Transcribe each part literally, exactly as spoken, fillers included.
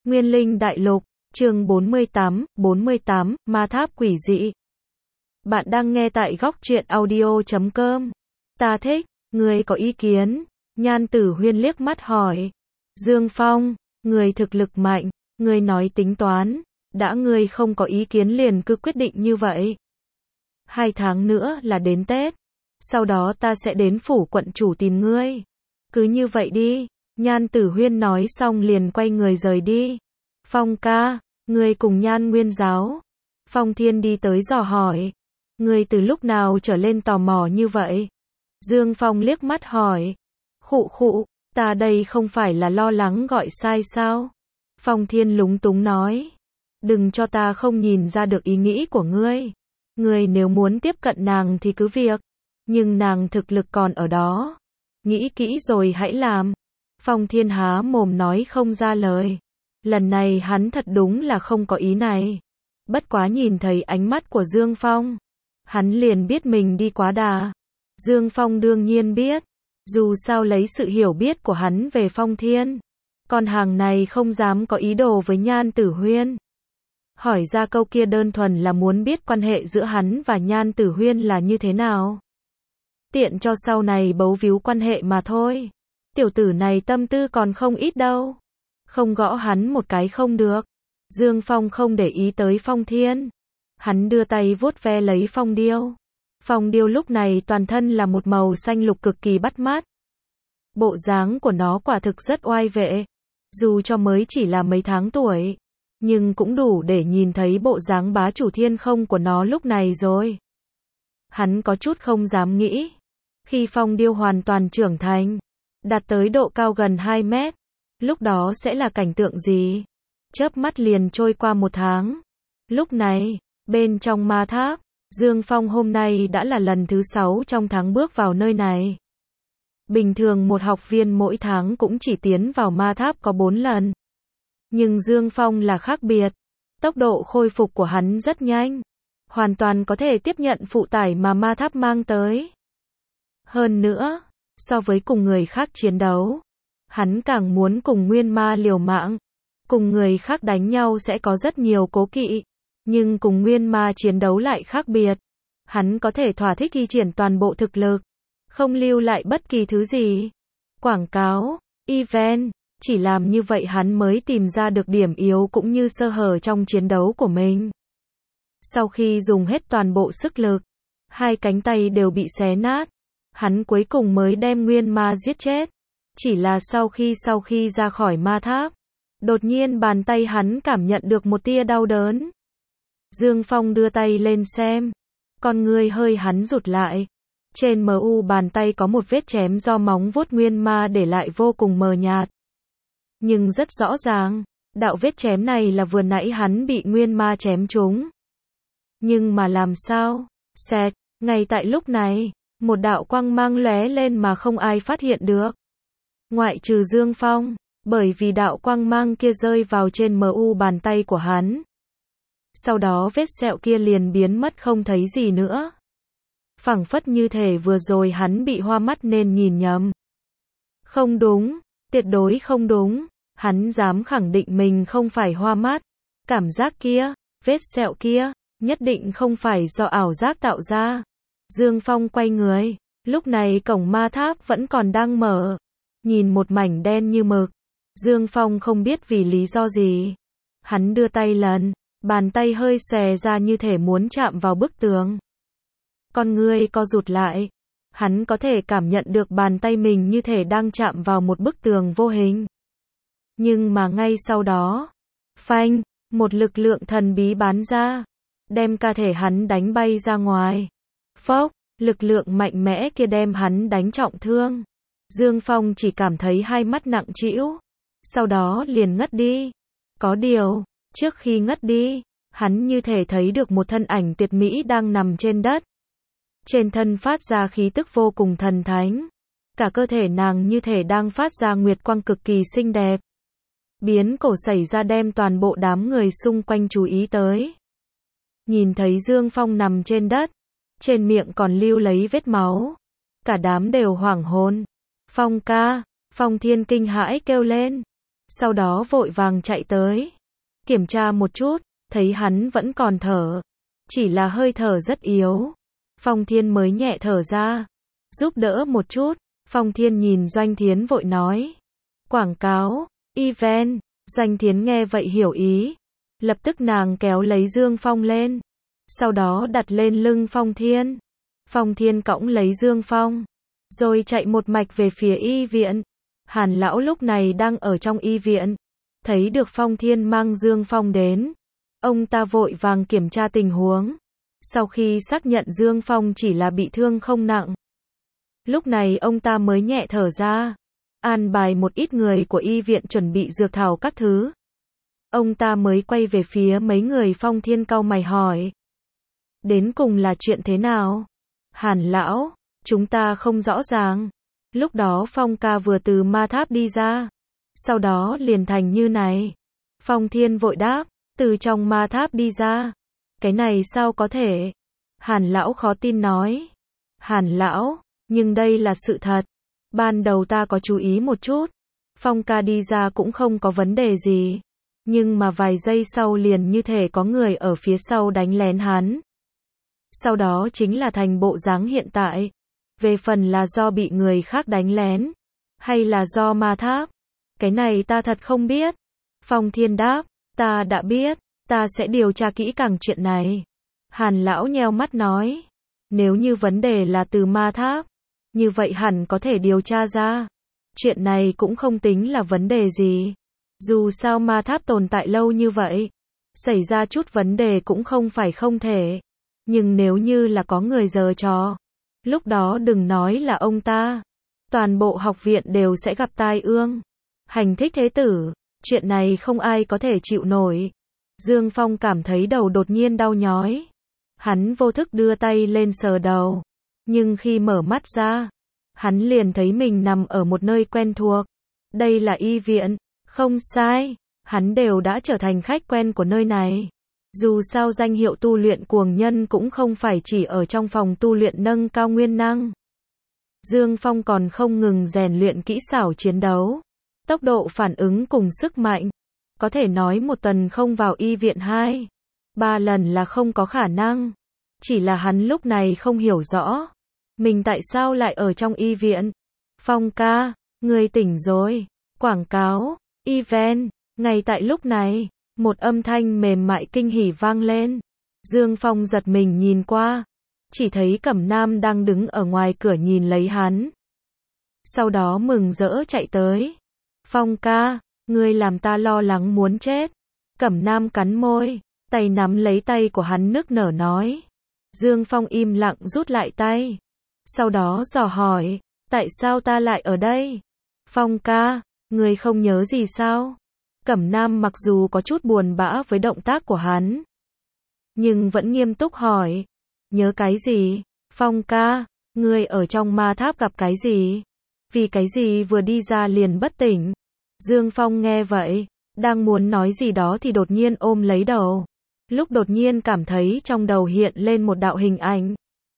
Nguyên Linh Đại Lục, chương bốn mươi tám, bốn mươi tám, Ma Tháp Quỷ Dị. Bạn đang nghe tại góc truyện audio chấm com. Ta thích, người có ý kiến? Nhan Tử Huyên liếc mắt hỏi. Dương Phong, người thực lực mạnh, người nói tính toán, đã ngươi không có ý kiến liền cứ quyết định như vậy. Hai tháng nữa là đến Tết, sau đó ta sẽ đến phủ quận chủ tìm ngươi. Cứ như vậy đi. Nhan Tử Huyên nói xong liền quay người rời đi. Phong ca, ngươi cùng Nhan Nguyên giáo. Phong Thiên đi tới dò hỏi. Ngươi từ lúc nào trở lên tò mò như vậy? Dương Phong liếc mắt hỏi. Khụ khụ, ta đây không phải là lo lắng gọi sai sao? Phong Thiên lúng túng nói. Đừng cho ta không nhìn ra được ý nghĩ của ngươi. Ngươi nếu muốn tiếp cận nàng thì cứ việc. Nhưng nàng thực lực còn ở đó. Nghĩ kỹ rồi hãy làm. Phong Thiên há mồm nói không ra lời. Lần này hắn thật đúng là không có ý này. Bất quá nhìn thấy ánh mắt của Dương Phong, hắn liền biết mình đi quá đà. Dương Phong đương nhiên biết, dù sao lấy sự hiểu biết của hắn về Phong Thiên, con hàng này không dám có ý đồ với Nhan Tử Huyên. Hỏi ra câu kia đơn thuần là muốn biết quan hệ giữa hắn và Nhan Tử Huyên là như thế nào. Tiện cho sau này bấu víu quan hệ mà thôi. Tiểu tử này tâm tư còn không ít đâu. Không gõ hắn một cái không được. Dương Phong không để ý tới Phong Thiên. Hắn đưa tay vuốt ve lấy Phong Điêu. Phong Điêu lúc này toàn thân là một màu xanh lục cực kỳ bắt mắt. Bộ dáng của nó quả thực rất oai vệ. Dù cho mới chỉ là mấy tháng tuổi, nhưng cũng đủ để nhìn thấy bộ dáng bá chủ thiên không của nó lúc này rồi. Hắn có chút không dám nghĩ. Khi Phong Điêu hoàn toàn trưởng thành, đạt tới độ cao gần hai mét, lúc đó sẽ là cảnh tượng gì? Chớp mắt liền trôi qua một tháng. Lúc này, bên trong ma tháp, Dương Phong hôm nay đã là lần thứ sáu trong tháng bước vào nơi này. Bình thường một học viên mỗi tháng cũng chỉ tiến vào ma tháp có bốn lần. Nhưng Dương Phong là khác biệt. Tốc độ khôi phục của hắn rất nhanh. Hoàn toàn có thể tiếp nhận phụ tải mà ma tháp mang tới. Hơn nữa, so với cùng người khác chiến đấu, hắn càng muốn cùng nguyên ma liều mạng. Cùng người khác đánh nhau sẽ có rất nhiều cố kỵ, nhưng cùng nguyên ma chiến đấu lại khác biệt. Hắn có thể thỏa thích thi triển toàn bộ thực lực, không lưu lại bất kỳ thứ gì. Quảng cáo, event, chỉ làm như vậy hắn mới tìm ra được điểm yếu cũng như sơ hở trong chiến đấu của mình. Sau khi dùng hết toàn bộ sức lực, hai cánh tay đều bị xé nát. Hắn cuối cùng mới đem nguyên ma giết chết. Chỉ là sau khi sau khi ra khỏi ma tháp, đột nhiên bàn tay hắn cảm nhận được một tia đau đớn. Dương Phong đưa tay lên xem. Con ngươi hơi hắn rụt lại. Trên mờ u bàn tay có một vết chém do móng vuốt nguyên ma để lại vô cùng mờ nhạt. Nhưng rất rõ ràng, đạo vết chém này là vừa nãy hắn bị nguyên ma chém trúng. Nhưng mà làm sao? Xẹt, ngay tại lúc này, một đạo quang mang lóe lên mà không ai phát hiện được. Ngoại trừ Dương Phong, bởi vì đạo quang mang kia rơi vào trên mờ u bàn tay của hắn. Sau đó vết sẹo kia liền biến mất không thấy gì nữa. Phảng phất như thể vừa rồi hắn bị hoa mắt nên nhìn nhầm. Không đúng, tuyệt đối không đúng, hắn dám khẳng định mình không phải hoa mắt. Cảm giác kia, vết sẹo kia, nhất định không phải do ảo giác tạo ra. Dương Phong quay người, lúc này cổng ma tháp vẫn còn đang mở. Nhìn một mảnh đen như mực, Dương Phong không biết vì lý do gì. Hắn đưa tay lần, bàn tay hơi xòe ra như thể muốn chạm vào bức tường. Con ngươi co rụt lại, hắn có thể cảm nhận được bàn tay mình như thể đang chạm vào một bức tường vô hình. Nhưng mà ngay sau đó, phanh, một lực lượng thần bí bắn ra, đem cơ thể hắn đánh bay ra ngoài. Phốc, lực lượng mạnh mẽ kia đem hắn đánh trọng thương. Dương Phong chỉ cảm thấy hai mắt nặng trĩu, sau đó liền ngất đi. Có điều, trước khi ngất đi, hắn như thể thấy được một thân ảnh tuyệt mỹ đang nằm trên đất. Trên thân phát ra khí tức vô cùng thần thánh. Cả cơ thể nàng như thể đang phát ra nguyệt quang cực kỳ xinh đẹp. Biến cổ xảy ra đem toàn bộ đám người xung quanh chú ý tới. Nhìn thấy Dương Phong nằm trên đất, trên miệng còn lưu lấy vết máu. Cả đám đều hoảng hồn. Phong ca, Phong Thiên kinh hãi kêu lên. sau đó vội vàng chạy tới. Kiểm tra một chút, thấy hắn vẫn còn thở. Chỉ là hơi thở rất yếu. Phong Thiên mới nhẹ thở ra. Giúp đỡ một chút. Phong Thiên nhìn Doanh Thiến vội nói. Quảng cáo, event. Doanh Thiến nghe vậy hiểu ý. Lập tức nàng kéo lấy Dương Phong lên. Sau đó đặt lên lưng Phong Thiên. Phong Thiên cõng lấy Dương Phong. Rồi chạy một mạch về phía y viện. Hàn lão lúc này đang ở trong y viện. Thấy được Phong Thiên mang Dương Phong đến. Ông ta vội vàng kiểm tra tình huống. Sau khi xác nhận Dương Phong chỉ là bị thương không nặng. Lúc này ông ta mới nhẹ thở ra. An bài một ít người của y viện chuẩn bị dược thảo các thứ. Ông ta mới quay về phía mấy người. Phong Thiên cau mày hỏi. Đến cùng là chuyện thế nào? Hàn lão, chúng ta không rõ ràng. Lúc đó Phong ca vừa từ ma tháp đi ra. Sau đó liền thành như này. Phong Thiên vội đáp, từ trong ma tháp đi ra. Cái này sao có thể? Hàn lão khó tin nói. Hàn lão, nhưng đây là sự thật. Ban đầu ta có chú ý một chút. Phong ca đi ra cũng không có vấn đề gì. Nhưng mà vài giây sau liền như thể có người ở phía sau đánh lén hắn. Sau đó chính là thành bộ dáng hiện tại. Về phần là do bị người khác đánh lén. Hay là do ma tháp. Cái này ta thật không biết. Phong Thiên đáp, ta đã biết. Ta sẽ điều tra kỹ càng chuyện này. Hàn lão nheo mắt nói. Nếu như vấn đề là từ ma tháp. Như vậy hẳn có thể điều tra ra. Chuyện này cũng không tính là vấn đề gì. Dù sao ma tháp tồn tại lâu như vậy. Xảy ra chút vấn đề cũng không phải không thể. Nhưng nếu như là có người giở trò. Lúc đó đừng nói là ông ta. Toàn bộ học viện đều sẽ gặp tai ương. Hành thích thế tử. Chuyện này không ai có thể chịu nổi. Dương Phong cảm thấy đầu đột nhiên đau nhói. Hắn vô thức đưa tay lên sờ đầu. Nhưng khi mở mắt ra, hắn liền thấy mình nằm ở một nơi quen thuộc. Đây là y viện. Không sai. Hắn đều đã trở thành khách quen của nơi này. Dù sao danh hiệu tu luyện cuồng nhân cũng không phải chỉ ở trong phòng tu luyện nâng cao nguyên năng. Dương Phong còn không ngừng rèn luyện kỹ xảo chiến đấu. Tốc độ phản ứng cùng sức mạnh. Có thể nói một tuần không vào y viện hai, ba lần là không có khả năng. Chỉ là hắn lúc này không hiểu rõ. Mình tại sao lại ở trong y viện? Phong ca, người tỉnh rồi. Quảng cáo, event. Ngay tại lúc này, một âm thanh mềm mại kinh hỉ vang lên. Dương Phong giật mình nhìn qua. Chỉ thấy Cẩm Nam đang đứng ở ngoài cửa nhìn lấy hắn. Sau đó mừng rỡ chạy tới. Phong ca, ngươi làm ta lo lắng muốn chết. Cẩm Nam cắn môi, tay nắm lấy tay của hắn nức nở nói. Dương Phong im lặng rút lại tay. Sau đó dò hỏi, tại sao ta lại ở đây? Phong ca, ngươi không nhớ gì sao? Cẩm Nam mặc dù có chút buồn bã với động tác của hắn, nhưng vẫn nghiêm túc hỏi. Nhớ cái gì? Phong ca, ngươi ở trong ma tháp gặp cái gì? Vì cái gì vừa đi ra liền bất tỉnh? Dương Phong nghe vậy, đang muốn nói gì đó thì đột nhiên ôm lấy đầu. Lúc đột nhiên cảm thấy trong đầu hiện lên một đạo hình ảnh.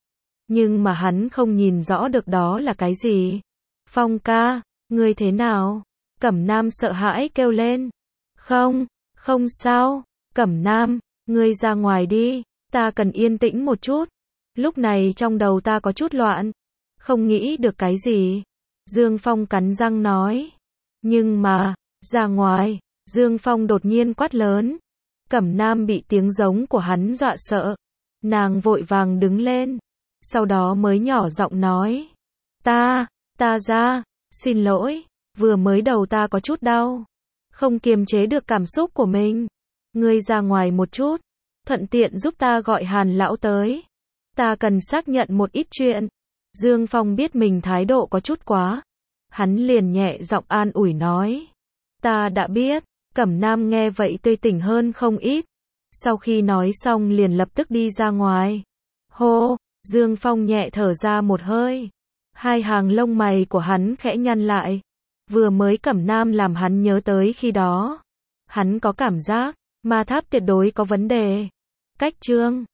Nhưng mà hắn không nhìn rõ được đó là cái gì. Phong ca, ngươi thế nào? Cẩm Nam sợ hãi kêu lên. Không, không sao. Cẩm Nam, ngươi ra ngoài đi. Ta cần yên tĩnh một chút. Lúc này trong đầu ta có chút loạn. Không nghĩ được cái gì. Dương Phong cắn răng nói. Nhưng mà, ra ngoài. Dương Phong đột nhiên quát lớn. Cẩm Nam bị tiếng giống của hắn dọa sợ. Nàng vội vàng đứng lên. Sau đó mới nhỏ giọng nói. Ta, ta ra, xin lỗi. Vừa mới đầu ta có chút đau. Không kiềm chế được cảm xúc của mình. Ngươi ra ngoài một chút. Thuận tiện giúp ta gọi Hàn lão tới. Ta cần xác nhận một ít chuyện. Dương Phong biết mình thái độ có chút quá. Hắn liền nhẹ giọng an ủi nói. Ta đã biết. Cẩm Nam nghe vậy tươi tỉnh hơn không ít. Sau khi nói xong liền lập tức đi ra ngoài. Hô, Dương Phong nhẹ thở ra một hơi. Hai hàng lông mày của hắn khẽ nhăn lại. Vừa mới Cẩm Nam làm hắn nhớ tới khi đó. Hắn có cảm giác, ma tháp tuyệt đối có vấn đề. Cách chương